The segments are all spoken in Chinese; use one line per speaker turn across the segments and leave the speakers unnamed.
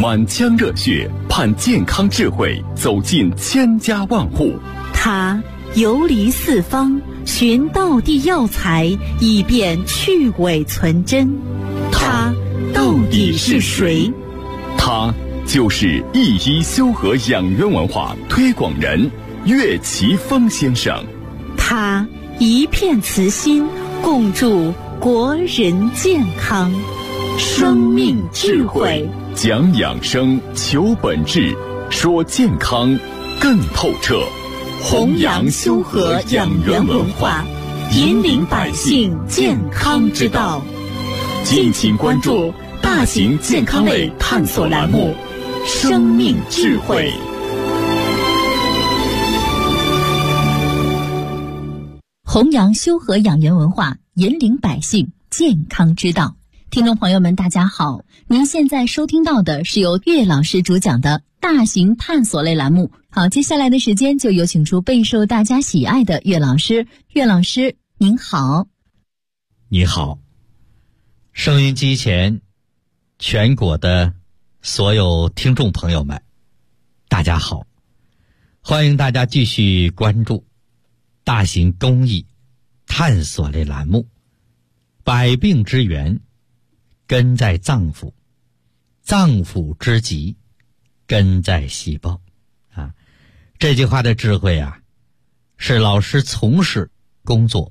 满腔热血盼健康智慧走进千家万户。
他游离四方，寻道地药材，以便去伪存真。他到底是谁？
他就是一医修和养元文化推广人岳奇峰先生。
他一片慈心，共筑国人健康。生命智慧，
讲养生，求本质，说健康更透彻。
弘扬修和养元文化，引领百姓健康之道。敬请关注大型健康类探索栏目《生命智慧》。
弘扬修和养元文化，引领百姓健康之道。听众朋友们，大家好，您现在收听到的是由岳老师主讲的大型探索类栏目。好，接下来的时间就有请出备受大家喜爱的岳老师。岳老师您好。
你好，收音机前全国的所有听众朋友们，大家好，欢迎大家继续关注大型公益探索类栏目百病之源根在脏腑，脏腑之疾根在细胞啊。这句话的智慧啊，是老师从事工作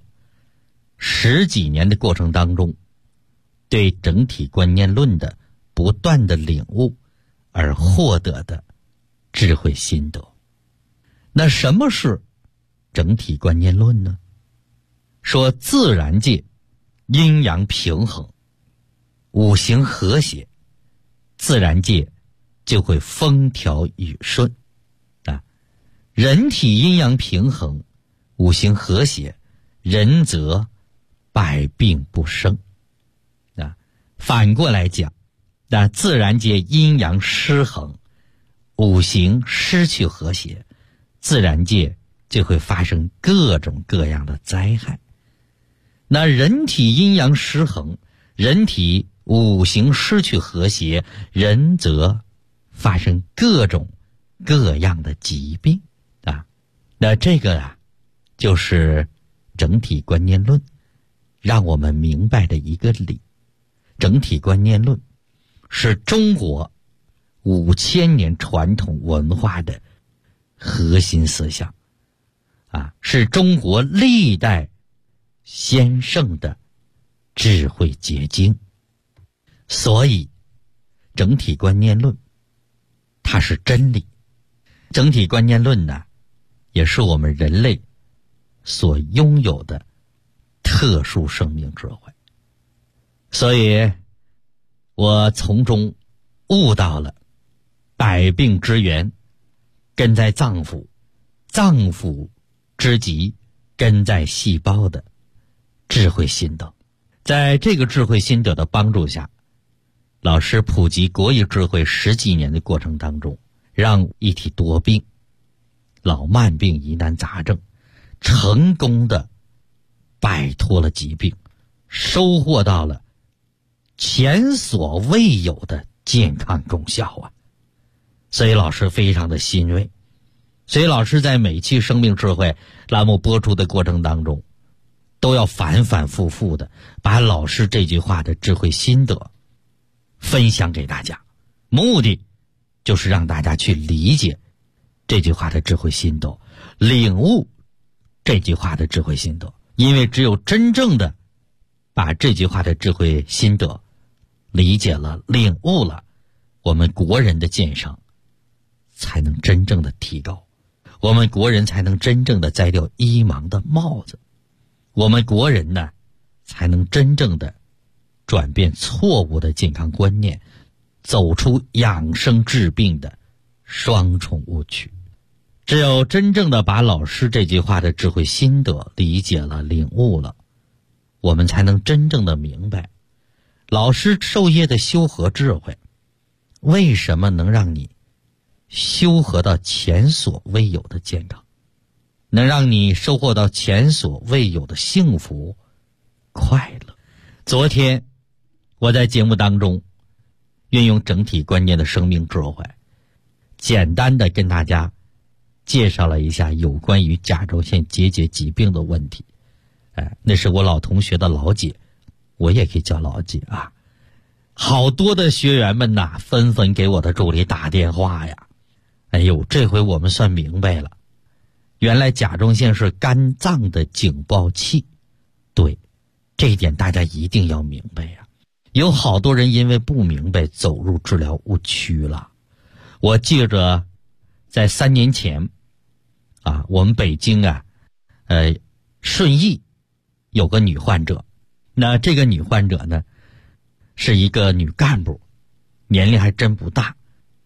10几年的过程当中，对整体观念论的不断的领悟而获得的智慧心得。那什么是整体观念论呢？说自然界阴阳平衡，五行和谐，自然界就会风调雨顺啊。人体阴阳平衡，五行和谐，人则百病不生啊。反过来讲，那自然界阴阳失衡，五行失去和谐，自然界就会发生各种各样的灾害。那人体阴阳失衡，人体五行失去和谐，人则发生各种各样的疾病啊。那这个啊，就是整体观念论让我们明白的一个理。整体观念论是中国5000年传统文化的核心思想啊，是中国历代先圣的智慧结晶。所以整体观念论它是真理，整体观念论呢，也是我们人类所拥有的特殊生命智慧。所以我从中悟到了百病之源根在脏腑，脏腑之疾根在细胞的智慧心得。在这个智慧心得的帮助下，老师普及国医智慧10几年的过程当中，让一体多病、老慢病、疑难杂症成功的摆脱了疾病，收获到了前所未有的健康功效啊！所以老师非常的欣慰。所以老师在每期生命智慧栏目播出的过程当中，都要反反复复的把老师这句话的智慧心得分享给大家，目的就是让大家去理解这句话的智慧心得，领悟这句话的智慧心得。因为只有真正的把这句话的智慧心得理解了、领悟了，我们国人的健康才能真正的提高，我们国人才能真正的摘掉医盲的帽子，我们国人呢才能真正的转变错误的健康观念，走出养生治病的双重误区。只有真正的把老师这句话的智慧心得理解了、领悟了，我们才能真正的明白老师授业的修和智慧为什么能让你修和到前所未有的健康，能让你收获到前所未有的幸福快乐。昨天我在节目当中运用整体观念的生命智慧，简单的跟大家介绍了一下有关于甲状腺结节疾病的问题。那是我老同学的老姐，我也可以叫老姐啊。好多的学员们呐，纷纷给我的助理打电话呀。哎呦，这回我们算明白了，原来甲状腺是肝脏的警报器。对，这一点大家一定要明白呀。有好多人因为不明白走入治疗误区了。我记着在3年前啊，我们北京啊顺义有个女患者，那这个女患者呢是一个女干部，年龄还真不大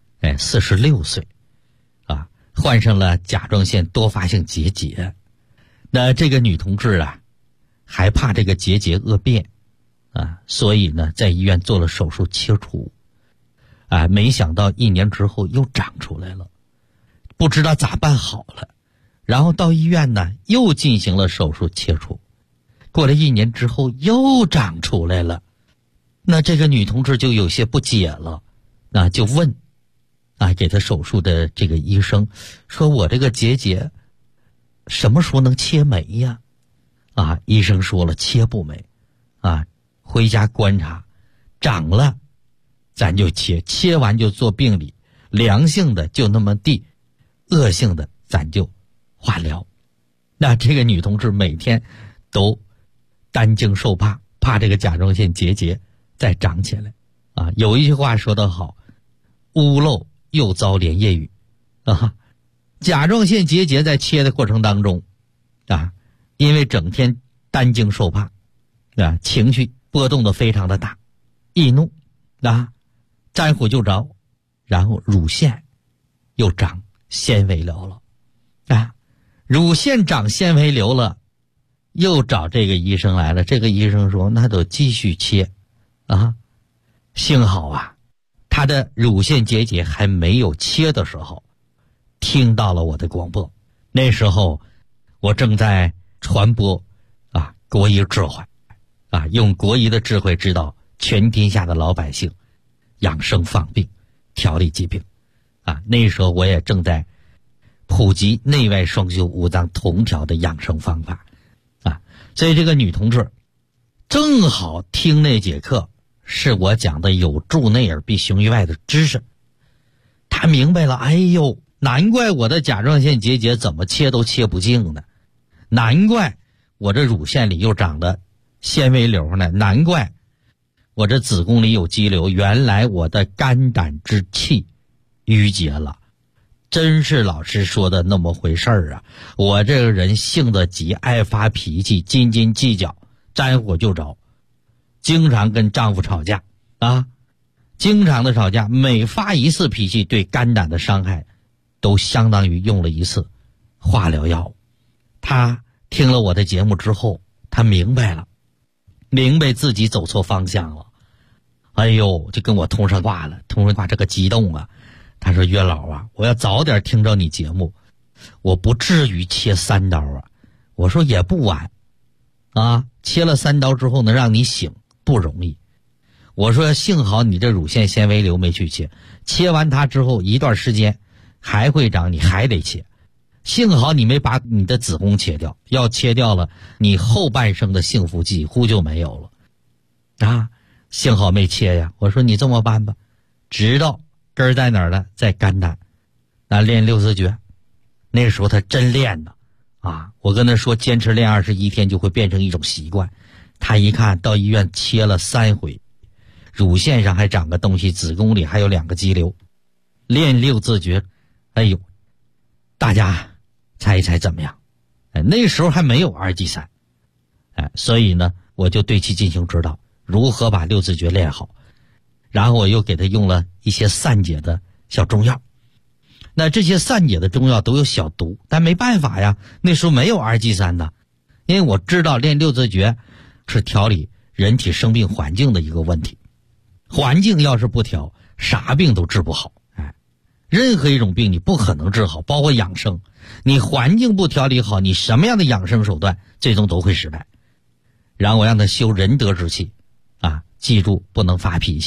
，46岁啊，患上了甲状腺多发性结节。那这个女同志啊还怕这个结节恶变啊，所以呢在医院做了手术切除啊，没想到1年之后又长出来了，不知道咋办好了，然后到医院呢又进行了手术切除，过了1年之后又长出来了。那这个女同志就有些不解了，那就问啊，给她手术的这个医生说，我这个结节什么时候能切没呀？啊，医生说了，切不没啊，回家观察，长了咱就切，切完就做病理，良性的就那么地，恶性的咱就化疗。那这个女同志每天都担惊受怕，怕这个甲状腺结节再长起来啊。有一句话说得好，屋漏又遭连夜雨啊。甲状腺结节在切的过程当中啊，因为整天担惊受怕啊，情绪波动的非常的大，易怒啊，沾火就着，然后乳腺又长纤维瘤了啊，乳腺长纤维瘤了，又找这个医生来了。这个医生说那都继续切啊。幸好啊，他的乳腺结节还没有切的时候听到了我的广播，那时候我正在传播啊国医智慧啊，用国医的智慧指导全天下的老百姓养生防病，调理疾病啊。那时候我也正在普及内外双修五脏同调的养生方法啊。所以这个女同志正好听那节课是我讲的有助内耳必雄于外的知识，她明白了，哎呦，难怪我的甲状腺结节怎么切都切不净呢，难怪我这乳腺里又长了纤维瘤呢，难怪我这子宫里有肌瘤，原来我的肝胆之气淤结了。真是老师说的那么回事儿啊！我这个人性子急，爱发脾气，斤斤计较，沾火就着，经常跟丈夫吵架啊，经常的吵架，每发一次脾气对肝胆的伤害都相当于用了一次化疗药物。她听了我的节目之后，她明白了，明白自己走错方向了。哎呦，就跟我通上话了，通上话这个激动啊！他说岳老啊，我要早点听着你节目，我不至于切3刀啊。我说也不晚啊，切了3刀之后能让你醒不容易。我说幸好你这乳腺纤维瘤没去切，切完它之后一段时间还会长，你还得切。幸好你没把你的子宫切掉，要切掉了你后半生的幸福几乎就没有了啊！幸好没切呀。我说你这么办吧，知道根儿在哪儿了，在肝胆，那练6字诀。那时候他真练呢啊！我跟他说坚持练21天就会变成一种习惯。他一看到医院切了3回，乳腺上还长个东西，子宫里还有2个肌瘤，练6字诀。哎呦，大家猜一猜怎么样？那时候还没有2剂3，所以呢我就对其进行指导，如何把6字诀练好。然后我又给他用了一些散解的小中药，那这些散解的中药都有小毒，但没办法呀，那时候没有2剂3的，因为我知道练6字诀是调理人体生病环境的一个问题，环境要是不调，啥病都治不好。任何一种病你不可能治好，包括养生，你环境不调理好，你什么样的养生手段最终都会失败。然后我让他修仁德之气啊，记住不能发脾气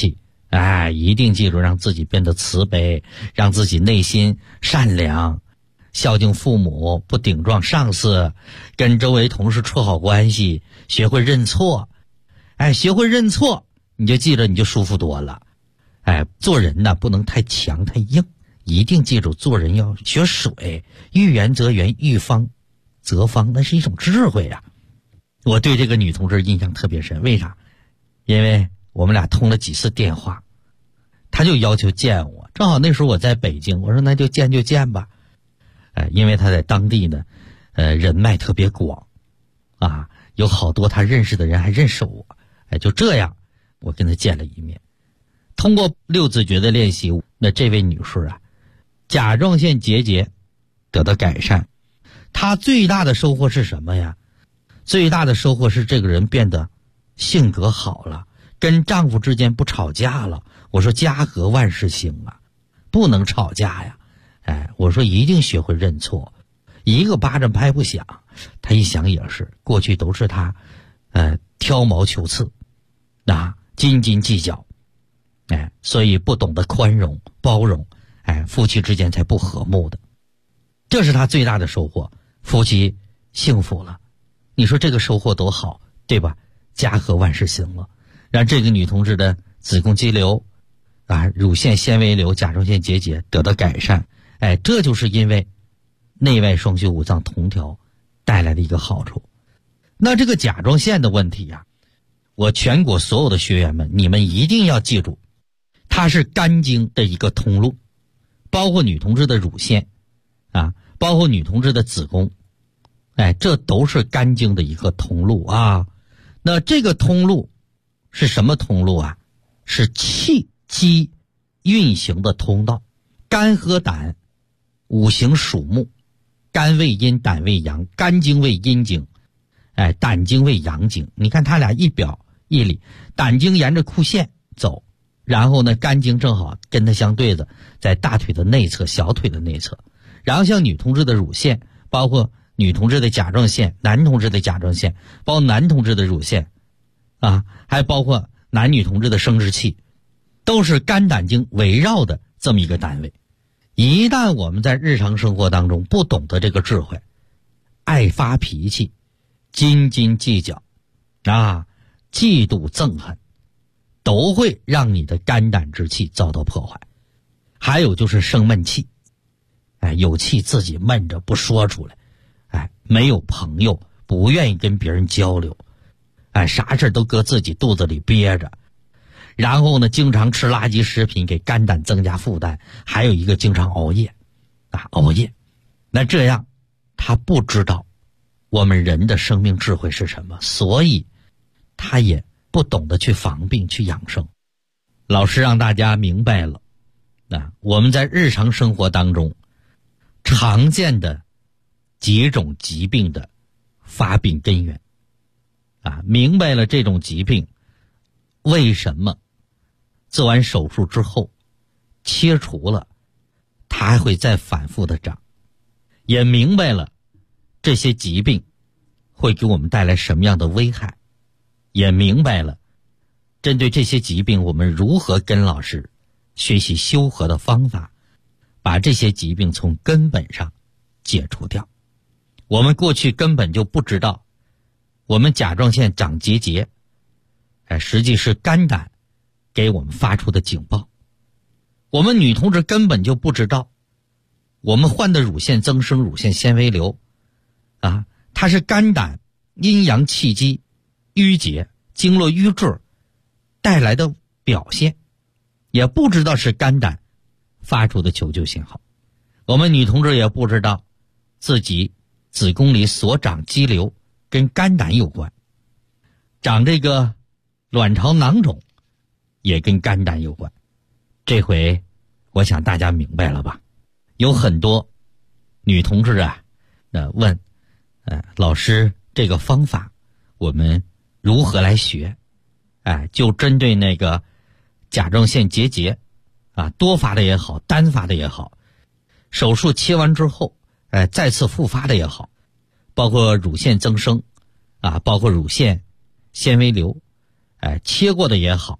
一定记住让自己变得慈悲，让自己内心善良，孝敬父母，不顶撞上司，跟周围同事处好关系，学会认错。学会认错，你就记着，你就舒服多了。做人呢不能太强太硬，一定记住做人要学水，遇圆则圆，遇方则方，那是一种智慧呀。我对这个女同志印象特别深，为啥？因为我们俩通了几次电话，她就要求见我，正好那时候我在北京，我说那就见就见吧。因为她在当地呢，人脉特别广，有好多她认识的人还认识我，就这样，我跟她见了一面。通过六字诀的练习，那这位女士甲状腺结节得到改善。她最大的收获是什么呀？最大的收获是这个人变得性格好了，跟丈夫之间不吵架了。我说家和万事兴啊，不能吵架呀。我说一定学会认错，一个巴掌拍不响。她一想也是，过去都是她挑毛求疵，斤斤计较，所以不懂得宽容包容，夫妻之间才不和睦的。这是她最大的收获，夫妻幸福了。你说这个收获多好，对吧？家和万事兴了，让这个女同志的子宫肌瘤乳腺纤维瘤、甲状腺结节得到改善。这就是因为内外双修五脏同调带来的一个好处。那这个甲状腺的问题我全国所有的学员们，你们一定要记住，它是肝经的一个通路，包括女同志的乳腺包括女同志的子宫，这都是肝经的一个通路那这个通路是什么通路是气机运行的通道。肝和胆五行属木，肝为阴，胆为阳，肝经为阴经，胆经为阳经。你看它俩一表一里，胆经沿着裤线走，然后呢肝经正好跟它相对的，在大腿的内侧、小腿的内侧。然后像女同志的乳腺，包括女同志的甲状腺，男同志的甲状腺，包括男同志的乳腺还包括男女同志的生殖器，都是肝胆经围绕的这么一个单位。一旦我们在日常生活当中不懂得这个智慧，爱发脾气，斤斤计较嫉妒憎恨，都会让你的肝胆之气遭到破坏。还有就是生闷气，有气自己闷着不说出来，没有朋友，不愿意跟别人交流，啥事都搁自己肚子里憋着。然后呢经常吃垃圾食品，给肝胆增加负担。还有一个经常熬夜那这样他不知道我们人的生命智慧是什么，所以他也不懂得去防病去养生。老师让大家明白了我们在日常生活当中常见的几种疾病的发病根源明白了这种疾病为什么做完手术之后切除了它还会再反复的长，也明白了这些疾病会给我们带来什么样的危害，也明白了针对这些疾病我们如何跟老师学习修和的方法，把这些疾病从根本上解除掉。我们过去根本就不知道我们甲状腺长结节实际是肝胆给我们发出的警报。我们女同志根本就不知道我们患的乳腺增生、乳腺纤维瘤它是肝胆阴阳气机淤结、经络瘀滞带来的表现，也不知道是肝胆发出的求救信号。我们女同志也不知道自己子宫里所长肌瘤跟肝胆有关，长这个卵巢囊肿也跟肝胆有关。这回我想大家明白了吧？有很多女同志问老师这个方法我们如何来学？就针对那个甲状腺结节多发的也好，单发的也好，手术切完之后再次复发的也好，包括乳腺增生包括乳腺纤维瘤切过的也好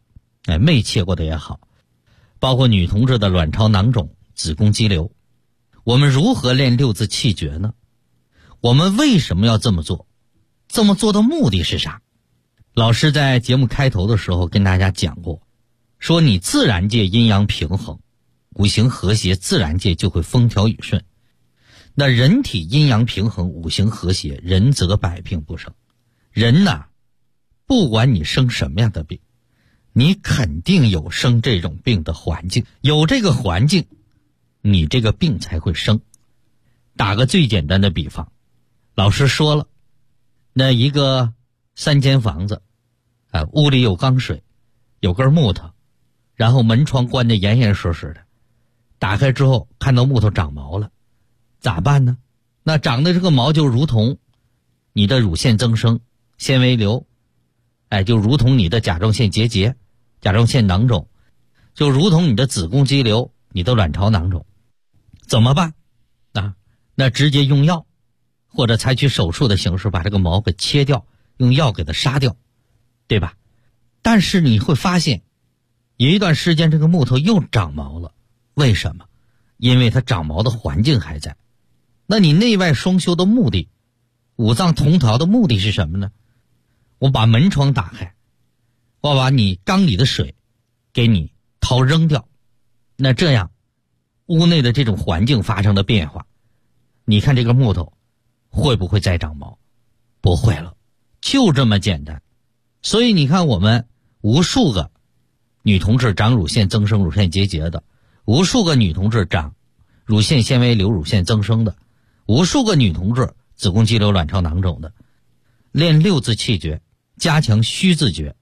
没切过的也好，包括女同志的卵巢囊肿、子宫肌瘤。我们如何练六字气诀呢？我们为什么要这么做？这么做的目的是啥？老师在节目开头的时候跟大家讲过，说你自然界阴阳平衡，五行和谐，自然界就会风调雨顺。那人体阴阳平衡，五行和谐，人则百病不生。人呐，不管你生什么样的病，你肯定有生这种病的环境，有这个环境，你这个病才会生。打个最简单的比方，老师说了，那一个3间房子，屋里有缸水，有根木头，然后门窗关得严严实实的，打开之后看到木头长毛了，咋办呢？那长的这个毛就如同你的乳腺增生、纤维瘤，就如同你的甲状腺结节、甲状腺囊肿，就如同你的子宫肌瘤、你的卵巢囊肿。怎么办？那直接用药，或者采取手术的形式把这个毛给切掉，用药给它杀掉，对吧？但是你会发现，有一段时间这个木头又长毛了，为什么？因为它长毛的环境还在。那你内外双修的目的，五脏同调的目的是什么呢？我把门窗打开，我把你缸里的水给你掏扔掉，那这样屋内的这种环境发生了变化，你看这个木头会不会再长毛？不会了，就这么简单。所以你看，我们无数个女同志长乳腺增生、乳腺结节的，无数个女同志长乳腺纤维瘤、乳腺增生的，无数个女同志子宫肌瘤、卵巢囊肿的，练六字气诀，加强虚字诀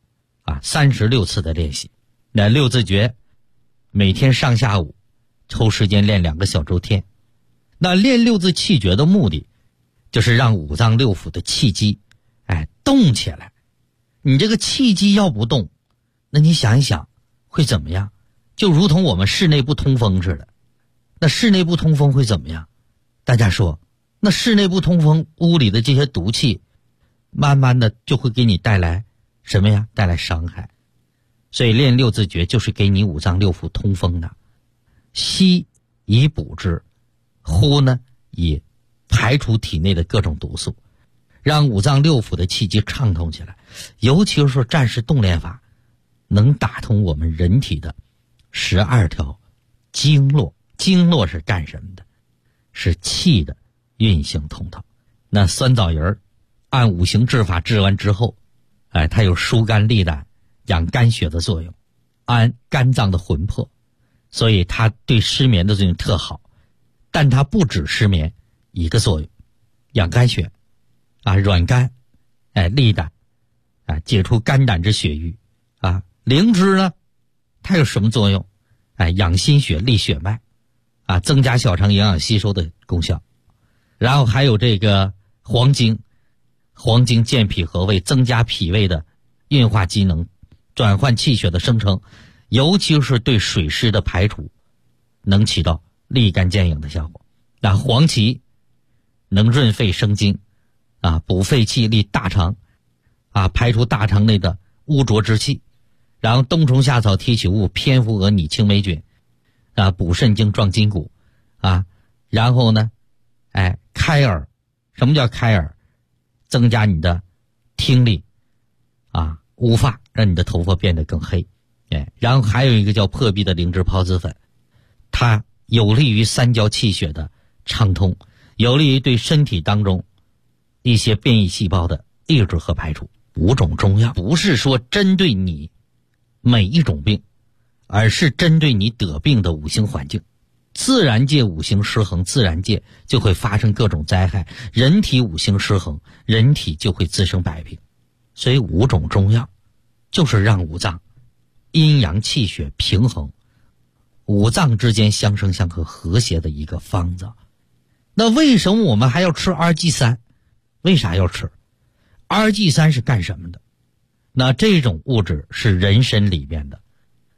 ，36次的练习。那六字诀每天上下午抽时间练2个小周天。那练六字气诀的目的就是让五脏六腑的气机动起来。你这个气机要不动，那你想一想会怎么样？就如同我们室内不通风似的。那室内不通风会怎么样？大家说，那室内不通风，屋里的这些毒气慢慢的就会给你带来什么呀？带来伤害。所以练六字诀就是给你五脏六腑通风的。吸以补之，呼呢以排除体内的各种毒素，让五脏六腑的气机畅通起来。尤其是说战士动练法能打通我们人体的12条经络。经络是干什么的？是气的运行通道。那酸枣仁按五行治法治完之后，它有疏肝利胆、养肝血的作用，安肝脏的魂魄，所以它对失眠的作用特好。但它不止失眠一个作用，养肝血软肝，利胆，解除肝胆之血瘀灵芝呢，它有什么作用？养心血、利血脉，增加小肠营养吸收的功效。然后还有这个黄精，黄精健脾和胃，增加脾胃的运化机能，转换气血的生成，尤其是对水湿的排除能起到立竿见影的效果。那黄芪能润肺生津补肺气、利大肠排除大肠内的污浊之气。然后冬虫夏草、提取物、蝙蝠蛾、拟青霉菌补肾经、壮筋骨然后呢开耳。什么叫开耳？增加你的听力乌发，让你的头发变得更黑。然后还有一个叫破壁的灵芝孢子粉，它有利于三焦气血的畅通，有利于对身体当中一些变异细胞的抑制和排除。5种中药不是说针对你每一种病，而是针对你得病的五行环境。自然界五行失衡，自然界就会发生各种灾害，人体五行失衡，人体就会滋生百病。所以5种中药就是让五脏阴阳气血平衡，五脏之间相生相克和谐的一个方子。那为什么我们还要吃2G3？为啥要吃2G3？是干什么的？那这种物质是人参里边的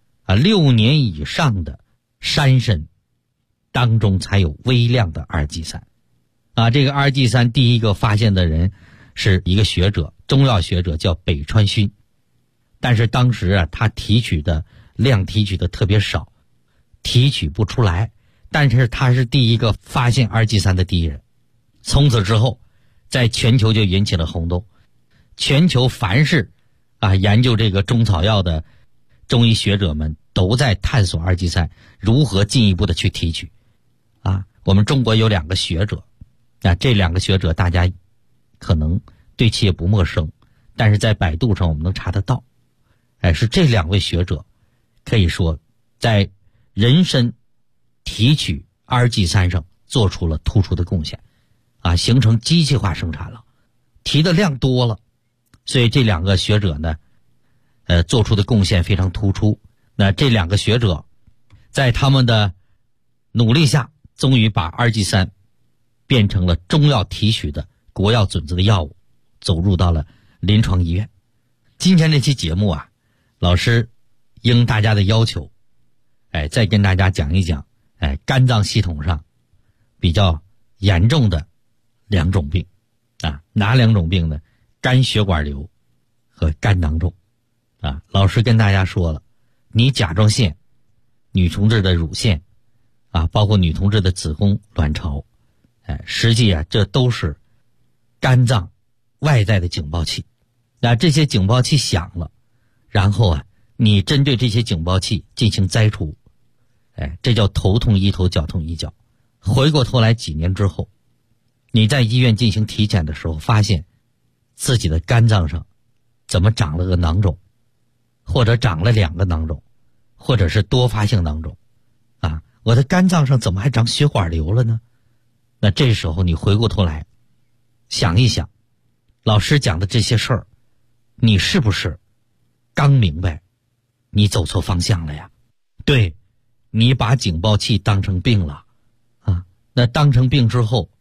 6年以上的山参当中才有微量的2G3这个2G3第一个发现的人是一个学者，中药学者，叫北川勋。 但是当时啊，他提取的特别少，提取不出来。但是他是第一个发现2G3的第一人。从此之后，在全球就引起了轰动。全球凡是研究这个中草药的中医学者们都在探索2G3如何进一步的去提取。我们中国有2个学者，这2个学者大家可能对其也不陌生，但是在百度上我们能查得到。是这2位学者可以说在人参提取2G3上做出了突出的贡献，形成机器化生产了，提的量多了，所以这2个学者呢，做出的贡献非常突出。那这2个学者在他们的努力下，终于把2G3变成了中药提取的国药准字的药物，走入到了临床医院。今天这期节目老师应大家的要求，再跟大家讲一讲肝脏系统上比较严重的2种病哪2种病呢？肝血管瘤和肝囊肿老师跟大家说了，你甲状腺、女同志的乳腺包括女同志的子宫、卵巢，实际这都是肝脏外在的警报器。这些警报器响了，然后你针对这些警报器进行摘除，这叫头痛医头，脚痛医脚。回过头来几年之后，你在医院进行体检的时候，发现自己的肝脏上怎么长了个囊肿，或者长了2个囊肿，或者是多发性囊肿我的肝脏上怎么还长血管瘤了呢？那这时候你回过头来想一想，老师讲的这些事儿，你是不是刚明白你走错方向了呀？对，你把警报器当成病了那当成病之后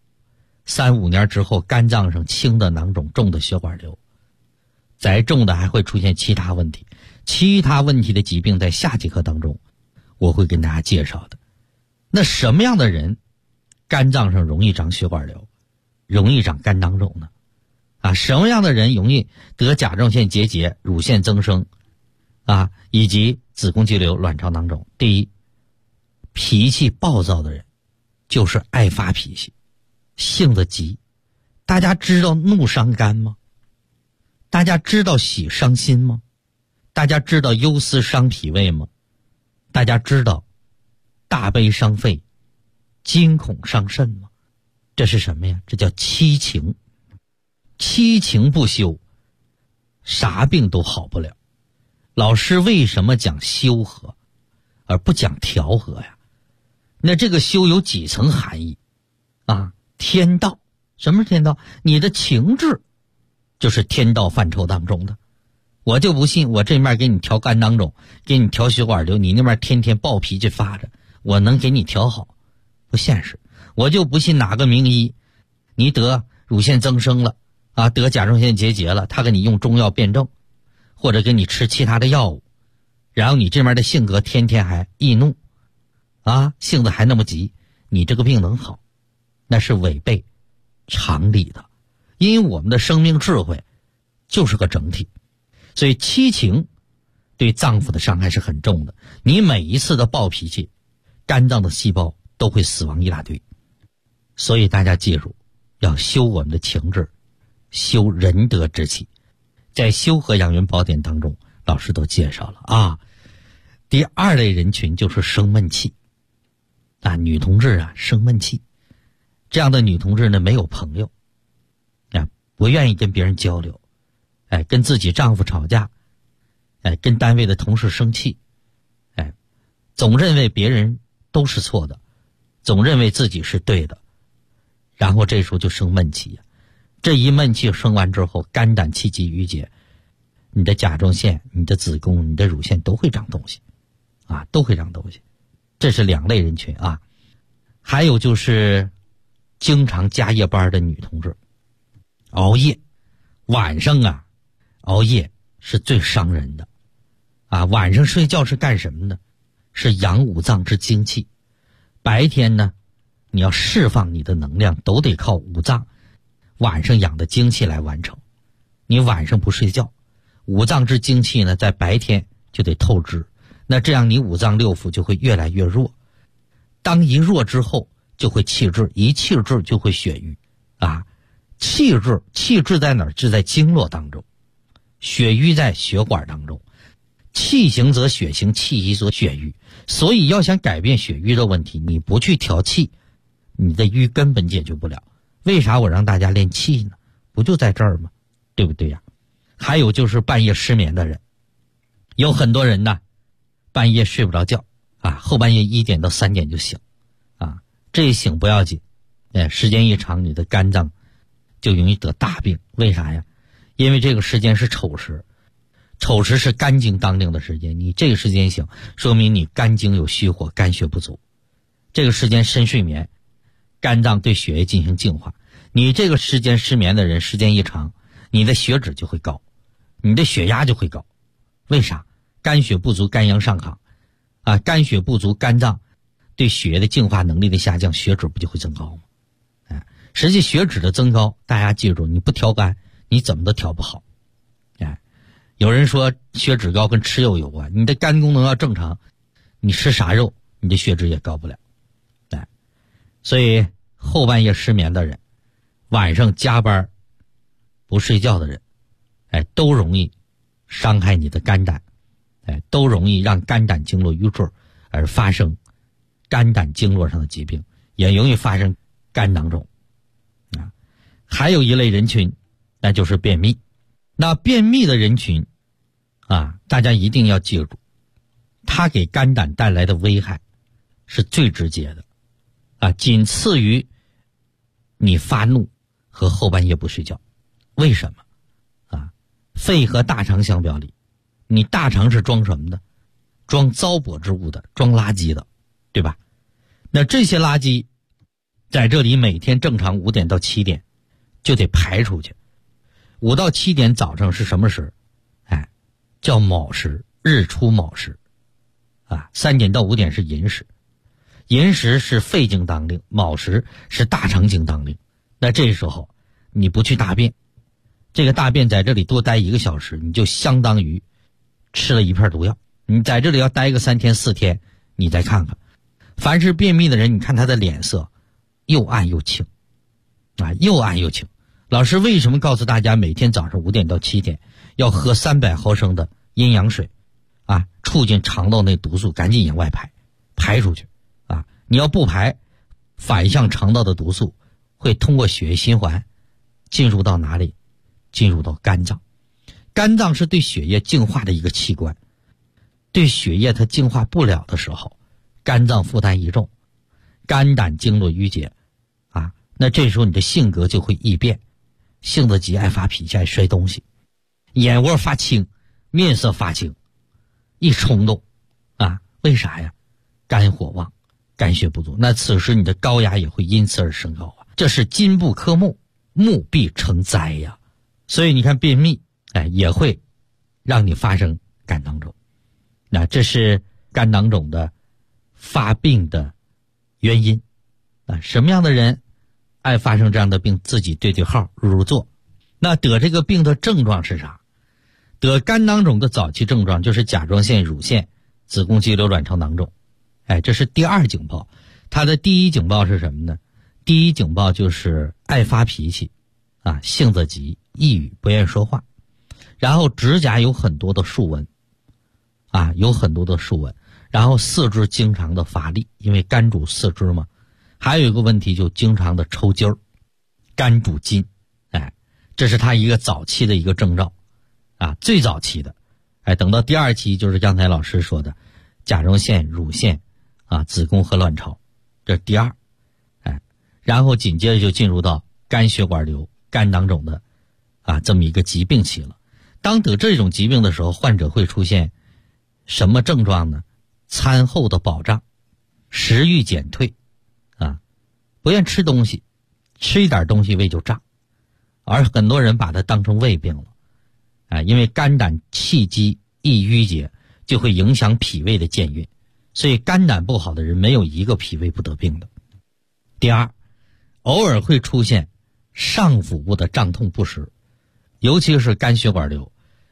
，3、5年之后，肝脏上轻的囊肿，重的血管瘤，再重的还会出现其他问题。其他问题的疾病在下节课当中我会跟大家介绍的。那什么样的人肝脏上容易长血管瘤，容易长肝囊肿呢？什么样的人容易得甲状腺结节、乳腺增生以及子宫肌瘤、卵巢囊肿？第一，脾气暴躁的人，就是爱发脾气，性子急。大家知道怒伤肝吗？大家知道喜伤心吗？大家知道忧思伤脾胃吗？大家知道大悲伤肺，惊恐伤肾吗？这是什么呀？这叫七情。七情不修，啥病都好不了。老师为什么讲修和而不讲调和呀？那这个修有几层含义天道。什么是天道？你的情志就是天道范畴当中的。我就不信我这面给你调肝囊肿，给你调血管瘤，你那边天天暴脾气发着，我能给你调好？不现实。我就不信哪个名医，你得乳腺增生了得甲状腺结节了，他给你用中药辩证，或者给你吃其他的药物，然后你这边的性格天天还易怒性子还那么急，你这个病能好？那是违背常理的。因为我们的生命智慧就是个整体，所以七情对脏腑的伤害是很重的。你每一次的暴脾气，肝脏的细胞都会死亡一大堆。所以大家记住，要修我们的情志，修仁德之气。在修和养元宝典当中，老师都介绍了第2类人群就是生闷气女同志生闷气。这样的女同志呢，没有朋友不愿意跟别人交流跟自己丈夫吵架跟单位的同事生气总认为别人都是错的，总认为自己是对的，然后这时候就生闷气这一闷气生完之后，肝胆气机郁结，你的甲状腺、你的子宫、你的乳腺都会长东西都会长东西。这是2类人群还有就是经常加夜班的女同志，熬夜。晚上熬夜是最伤人的晚上睡觉是干什么呢？是养五脏之精气。白天呢，你要释放你的能量，都得靠五脏晚上养的精气来完成。你晚上不睡觉， 五脏之精气呢在白天就得透支，那这样你五脏六腑就会越来越弱，当一弱之后就会气滞，一气滞就会血瘀啊。气滞在哪儿？是在经络当中，血瘀在血管当中，气行则血行，气瘀则血瘀。所以要想改变血瘀的问题，你不去调气，你的瘀根本解决不了。为啥我让大家练气呢？不就在这儿吗？对不对呀？还有就是半夜失眠的人，有很多人呢半夜睡不着觉啊，后半夜1点到3点就醒啊，这一醒不要紧，时间一长你的肝脏就容易得大病。为啥呀？因为这个时间是丑时，丑时是肝经当令的时间，你这个时间醒，说明你肝经有虚火，肝血不足。这个时间深睡眠，肝脏对血液进行净化，你这个时间失眠的人，时间一长，你的血脂就会高，你的血压就会高。为啥？肝血不足，肝阳上亢啊，肝血不足，肝脏对血液的净化能力的下降，血脂不就会增高吗？实际血脂的增高，大家记住，你不调肝，你怎么都调不好。有人说血脂高跟吃肉有关，你的肝功能要正常，你吃啥肉，你的血脂也高不了。所以后半夜失眠的人，晚上加班不睡觉的人，都容易伤害你的肝胆，都容易让肝胆经络瘀滞而发生肝胆经络上的疾病，也容易发生肝囊肿。还有一类人群，那就是便秘。那便秘的人群啊，大家一定要记住，它给肝胆带来的危害是最直接的啊，仅次于你发怒和后半夜不睡觉。为什么啊？肺和大肠相表里，你大肠是装什么的？装糟粕之物的，装垃圾的，对吧？那这些垃圾在这里每天正常5点到7点就得排出去。5到7点早上是什么时？叫卯时，日出卯时啊。3点到5点是寅时，寅时是肺经当令，卯时是大肠经当令。那这时候你不去大便，这个大便在这里多待1个小时，你就相当于吃了一片毒药。你在这里要待个3天4天，你再看看，凡是便秘的人，你看他的脸色又暗又青啊，又暗又青。老师为什么告诉大家每天早上5点到7点要喝300毫升的阴阳水啊，促进肠道内毒素赶紧往外排出去啊！你要不排，反向肠道的毒素会通过血液循环进入到哪里？进入到肝脏。肝脏是对血液净化的一个器官，对血液它净化不了的时候，肝脏负担一重，肝胆经络淤结啊，那这时候你的性格就会易变，性子急，爱发脾气，爱摔东西，眼窝发青，面色发青，一冲动啊，为啥呀？肝火旺，肝血不足，那此时你的高压也会因此而升高啊。这是金不克木，木必成灾呀。所以你看便秘也会让你发生肝囊肿。那这是肝囊肿的发病的原因啊。什么样的人爱发生这样的病，自己对号入座。那得这个病的症状是啥？得肝囊肿的早期症状就是甲状腺、乳腺、子宫肌瘤、卵巢囊肿。这是第2警报。它的第1警报是什么呢？第1警报就是爱发脾气啊，性子急，抑郁，不愿意说话，然后指甲有很多的竖纹啊，有很多的竖纹，然后四肢经常的乏力，因为肝主四肢嘛。还有一个问题就经常的抽筋儿，肝主筋，这是他一个早期的一个征兆啊，最早期的。等到第2期就是刚才老师说的甲状腺、乳腺啊、子宫和卵巢，这是第2。然后紧接着就进入到肝血管瘤、肝囊肿的这么一个疾病期了。当得这种疾病的时候，患者会出现什么症状呢？餐后的饱胀，食欲减退不愿吃东西，吃一点东西胃就胀，而很多人把它当成胃病了因为肝胆气机易淤结，就会影响脾胃的健运，所以肝胆不好的人没有一个脾胃不得病的。第2，偶尔会出现上腹部的胀痛不适，尤其是肝血管瘤，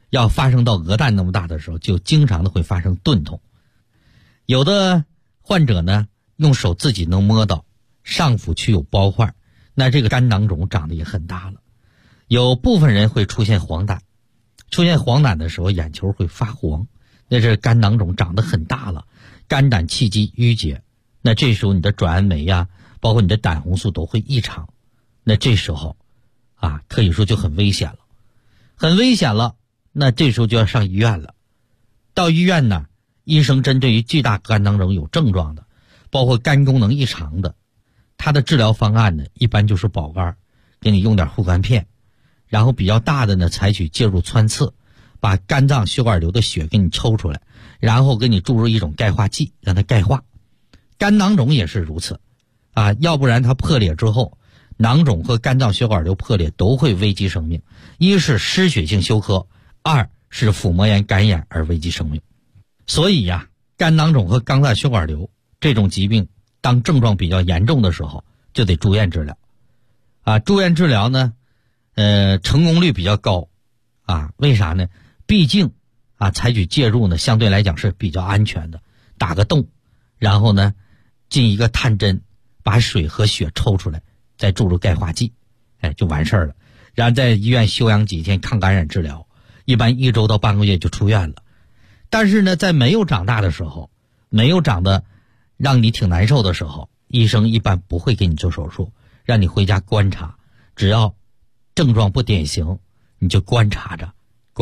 要发生到鹅蛋那么大的时候，就经常的会发生钝痛。有的患者呢，用手自己能摸到上腹区有包块，那这个肝囊肿长得也很大了。有部分人会出现黄疸，出现黄疸的时候眼球会发黄，那这肝囊肿长得很大了，肝胆气机淤结，那这时候你的转氨酶呀，包括你的胆红素都会异常，那这时候可以说就很危险了，很危险了。那这时候就要上医院了。到医院呢，医生针对于巨大肝囊肿有症状的，包括肝功能异常的，他的治疗方案呢，一般就是保肝，给你用点护肝片，然后比较大的呢，采取介入穿刺，把肝脏血管瘤的血给你抽出来，然后给你注入一种钙化剂，让它钙化。肝囊肿也是如此要不然它破裂之后，囊肿和肝脏血管瘤破裂都会危及生命，一是失血性休克，二是腹膜炎感染而危及生命。所以肝囊肿和肝脏血管瘤这种疾病，当症状比较严重的时候，就得住院治疗住院治疗呢成功率比较高为啥呢？毕竟采取介入呢，相对来讲是比较安全的，打个洞，然后呢进一个探针，把水和血抽出来，再注入钙化剂，就完事儿了。然后在医院休养几天，抗感染治疗，一般1周到半个月就出院了。但是呢，在没有长大的时候，没有长得让你挺难受的时候，医生一般不会给你做手术，让你回家观察，只要症状不典型，你就观察着，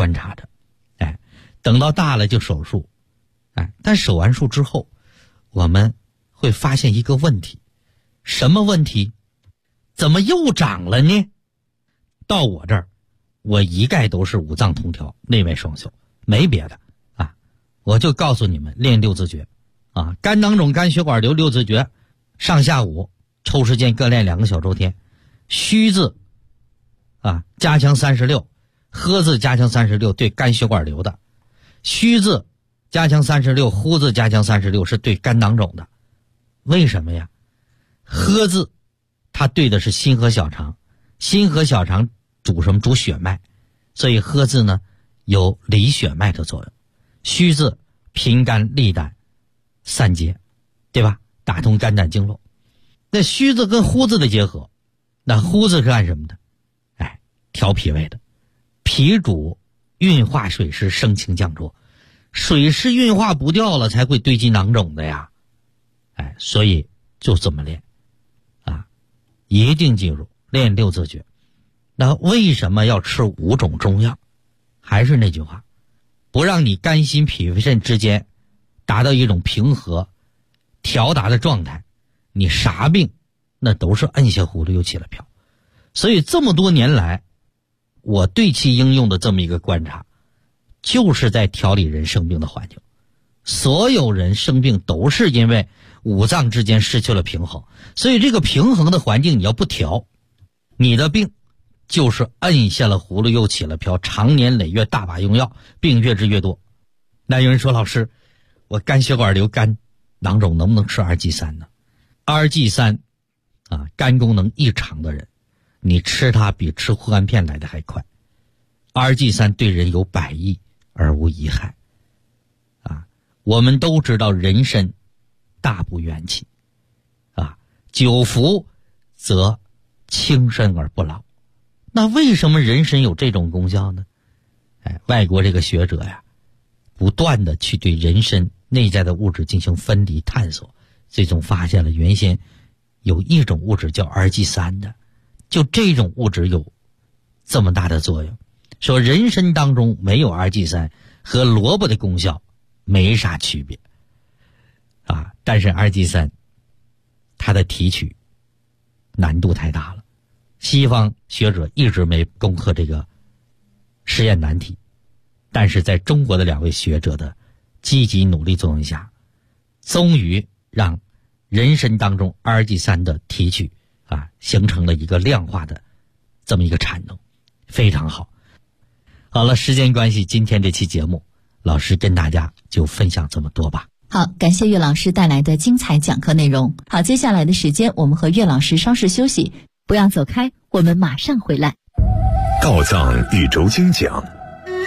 等到大了就手术，但手完术之后，我们会发现一个问题。什么问题？怎么又长了呢？到我这儿，我一概都是五脏通调，内外双修，没别的我就告诉你们练六字诀肝囊肿、肝血管瘤六字诀，上下午抽时间各练2个小周天。虚字加强36，喝字加强36，对肝血管瘤的；虚字加强36，呼字加强36，是对肝囊肿的。为什么呀？喝字它对的是心和小肠，心和小肠主什么？主血脉，所以喝字呢有理血脉的作用。虚字平肝利胆散结，对吧？打通肝胆经络。那虚字跟呼字的结合，那呼字是干什么的？调脾胃的。脾主运化水湿，升清降浊，水湿运化不掉了，才会堆积囊肿的呀。所以就这么练一定记住练六字诀。那为什么要吃5种中药？还是那句话，不让你肝心脾肺肾之间达到一种平和调达的状态，你啥病那都是摁下葫芦又起了瓢。所以这么多年来，我对其应用的这么一个观察，就是在调理人生病的环境。所有人生病都是因为五脏之间失去了平衡，所以这个平衡的环境你要不调，你的病就是摁下了葫芦又起了瓢，长年累月大把用药，病越治越多。那有人说，老师，我肝血管瘤、肝囊肿能不能吃2G3呢？2G3肝功能异常的人，你吃它比吃护肝片来的还快。2G3对人有百益而无一害我们都知道人参大补元气久服则轻身而不老。那为什么人参有这种功效呢？外国这个学者不断的去对人参内在的物质进行分离探索，最终发现了原先有一种物质叫2G3的，就这种物质有这么大的作用。说人参当中没有2G3，和萝卜的功效没啥区别但是2G3它的提取难度太大了，西方学者一直没攻克这个实验难题，但是在中国的2位学者的积极努力作用下，终于让人参当中 2G3的提取形成了一个量化的这么一个产能，非常好。好了，时间关系，今天这期节目老师跟大家就分享这么多吧。
好，感谢岳老师带来的精彩讲课内容。好，接下来的时间我们和岳老师稍事休息，不要走开，我们马上回来。
道藏一周精讲，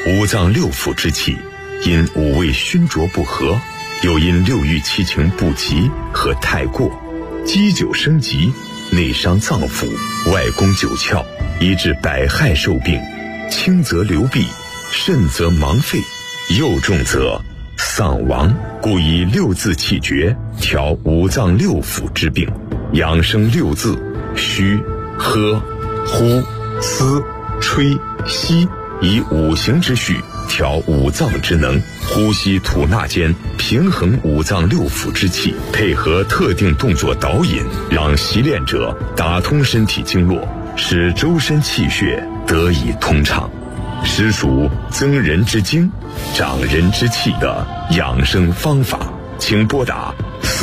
五脏六腑之气因五味熏灼不和，又因六欲七情不及和太过，积久生疾，内伤脏腑，外攻九窍，以致百害受病，轻则流弊，甚则盲废，又重则丧亡。故以六字气诀调五脏六腑之病，养生六字：虚、喝、呼、思、吹、吸，以五行之序调五脏之能，呼吸吐纳间平衡五脏六腑之气，配合特定动作导引，让习练者打通身体经络，使周身气血得以通畅，实属增人之精、长人之气的养生方法。请拨打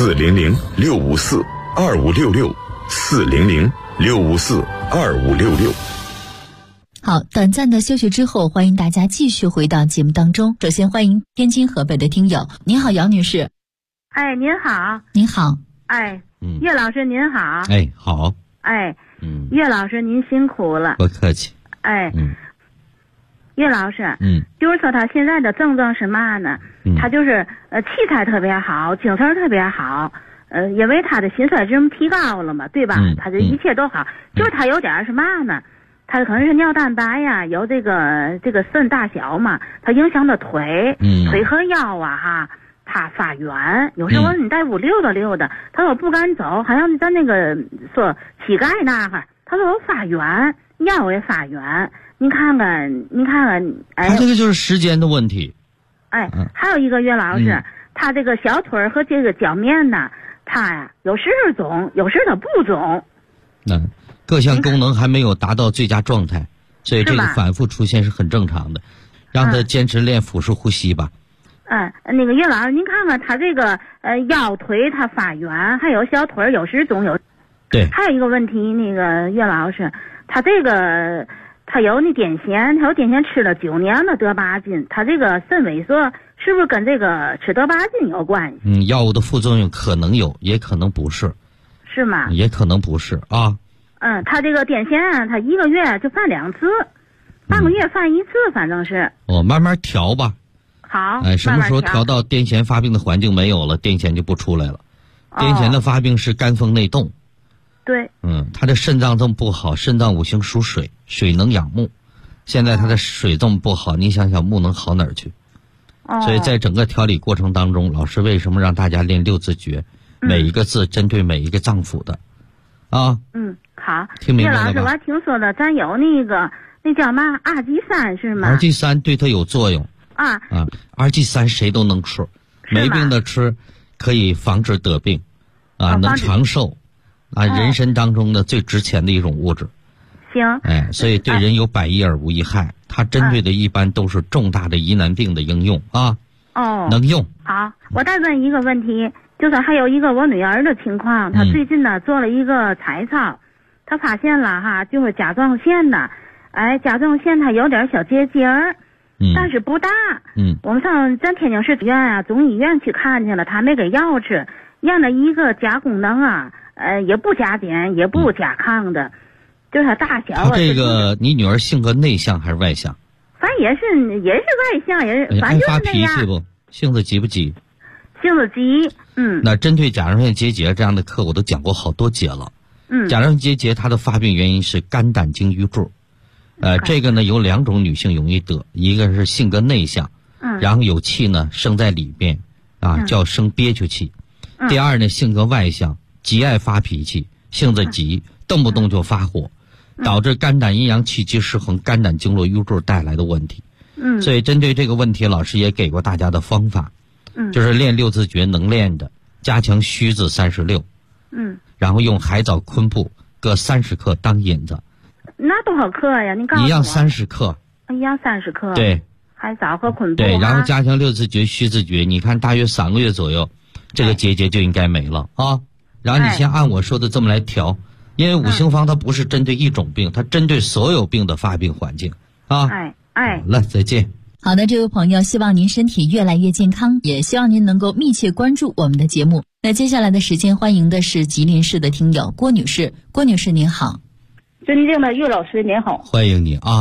400-6564-2566，400-6564-2566。
好，短暂的休息之后，欢迎大家继续回到节目当中。首先欢迎天津河北的听友，您好，姚女士。
哎，您好。
您好。
哎，岳老师您好。
哎，好。
哎，岳老师您辛苦了。
不客气。
哎，岳老师，就是说他现在的症状是嘛呢？他就是气彩特别好，精神特别好，因为他的心率值提高了嘛，对吧？他这一切都好，就是他有点是嘛呢？他可能是尿蛋白呀，有这个肾大小嘛，他影响的腿和腰啊哈，他发圆。有时候你大夫溜达溜达，他说不敢走，好像咱那个说膝盖那哈，他说我发圆，腰也发圆。您看看，哎，
他这个就是时间的问题。
哎，还有一个岳老师，他这个小腿和这个脚面呢，他呀有时是肿，有时他不肿。
那各项功能还没有达到最佳状态，所以这个反复出现是很正常的。让他坚持练腹式呼吸吧。
那个岳老师，您看看他这个腰腿他发圆，还有小腿有时肿有。
对。
还有一个问题，那个岳老师，他这个。他有那癫痫，他有癫痫吃了9年了，得8斤。他这个肾萎缩是不是跟这个吃得8斤有关系？
药物的副作用可能有，也可能不是。
是吗？
也可能不是啊。
他这个癫痫，他1个月就犯2次，半个月犯1次，反正是。
慢慢调吧。
好。
什么时候调到癫痫发病的环境没有了，癫痫就不出来了。癫痫的发病是肝风内动。
对。
他的肾脏这么不好，肾脏五行属水，水能养木。现在他的水这么不好，你想想木能好哪儿去？所以在整个调理过程当中，老师为什么让大家练6字诀？每一个字针对每一个脏腑的。啊。
好。
听明白了吧？
岳老师，我听说的，咱有那叫嘛，RG3是吗
？RG3对它有作用。RG3谁都能吃，没病的吃，可以防止得病，能长寿。人参当中的最值钱的一种物质。
行。
所以对人有百益而无一害。它针对的一般都是重大的疑难病的应用啊。能用。
好，我再问一个问题，就是还有一个我女儿的情况，她最近呢做了一个彩超，她发现了哈，就是甲状腺呢，甲状腺它有点小结节儿，但是不大。我们上咱天津市医院啊，总医院去看去了，他没给药吃，验了一个甲功能啊。也不加碘，也不加抗的，就是它大小。
他这个，你女儿性格内向还是外向？
反正也是外向，也是反正就是那样。爱发脾气不？
性子急不急？
性子急。
那针对甲状腺结节这样的课，我都讲过好多节了。甲状腺结节它的发病原因是肝胆经瘀滞。这个呢有2种女性容易得，一个是性格内向，然后有气呢生在里边，叫生憋屈气。第二呢，性格外向。极爱发脾气，性子急，动不动就发火，导致肝胆阴阳气机失衡，肝胆经络瘀滞带来的问题。所以针对这个问题，老师也给过大家的方法，就是练6字诀能练的，加强虚字36，然后用海藻昆布各30克当引子。
那多少克呀？你告诉我。
一样30克。
一样30克。
对。
海藻和昆布。
对，然后加强6字诀、虚字诀，你看大约3个月左右，这个结节就应该没了啊。然后你先按我说的这么来调，因为五行方它不是针对一种病，它针对所有病的发病环境啊。好了，再见。
好的，这位朋友，希望您身体越来越健康，也希望您能够密切关注我们的节目。那接下来的时间，欢迎的是吉林市的听友郭女士。郭女士您好。
尊敬的岳老师您好。
欢迎你啊。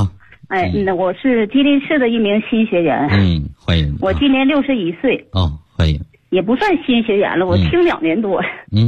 哎，那我是吉林市的一名新学员。
欢迎。
我今年61岁。
哦，欢迎。
也不算新学员了，我听2年多。